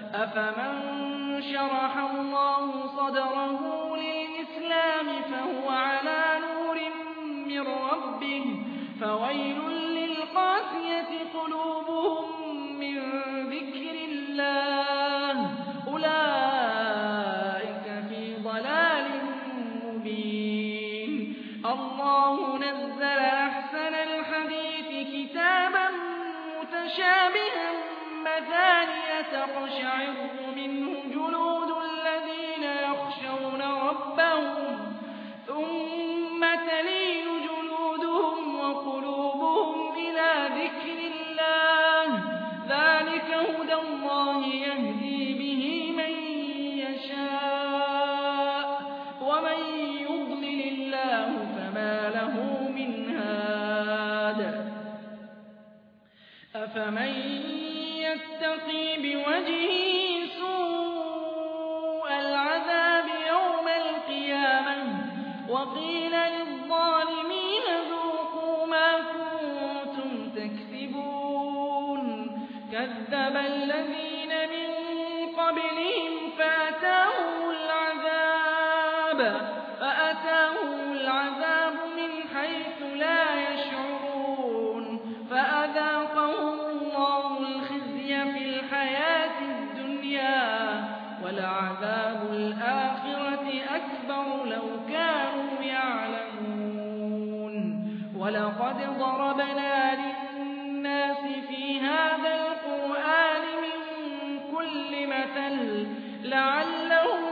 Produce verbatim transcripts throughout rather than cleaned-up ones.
أفمن شرح الله صدره للإسلام فهو على نور من ربه فويل للقاسية قلوبهم من ذكر الله أولئك في ضلال مبين الله نزل أحسن الحديث كتابا متشابها مثانية تقشعر منه جلود الذين يخشون ربهم ثم تلين جلودهم وقلوبهم إلى ذكر الله ذلك هدى الله يهدي به من يشاء ومن يضلل الله فما له من هاد أفمن يتقي بوجهه سوء العذاب يوم القيامة وقيل للظالمين ذوقوا ما كنتم تكسبون كذب الذين من قبلهم فأتاهم العذاب فأتاهم العذاب من حيث لا يشعرون فأذاقهم الله الخزي في الحياة الدنيا ولعذاب الآخرة أكبر لو كانوا يعلمون ولقد ضربنا للناس في هذا القرآن من كل مثل لعلهم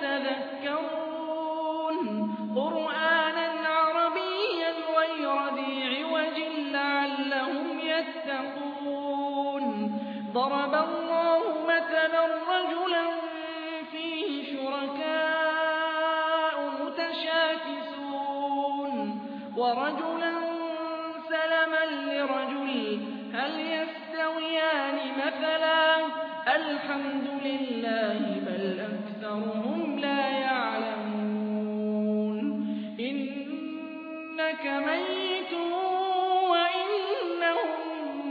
يتذكرون قرآنا عربيا غير ذي عوج لعلهم يتقون ضرب الله مثلا رجلا فيه شركاء متشاكسون ورجلا سلما لرجل هل يستويان مثلا الحمد لله بل أكثرهم لا يعلمون إنك ميت وإنهم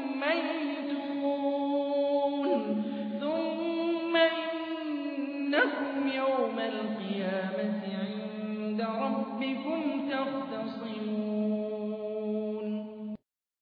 ميتون ثم إنكم يوم القيامة عند ربكم تختصمون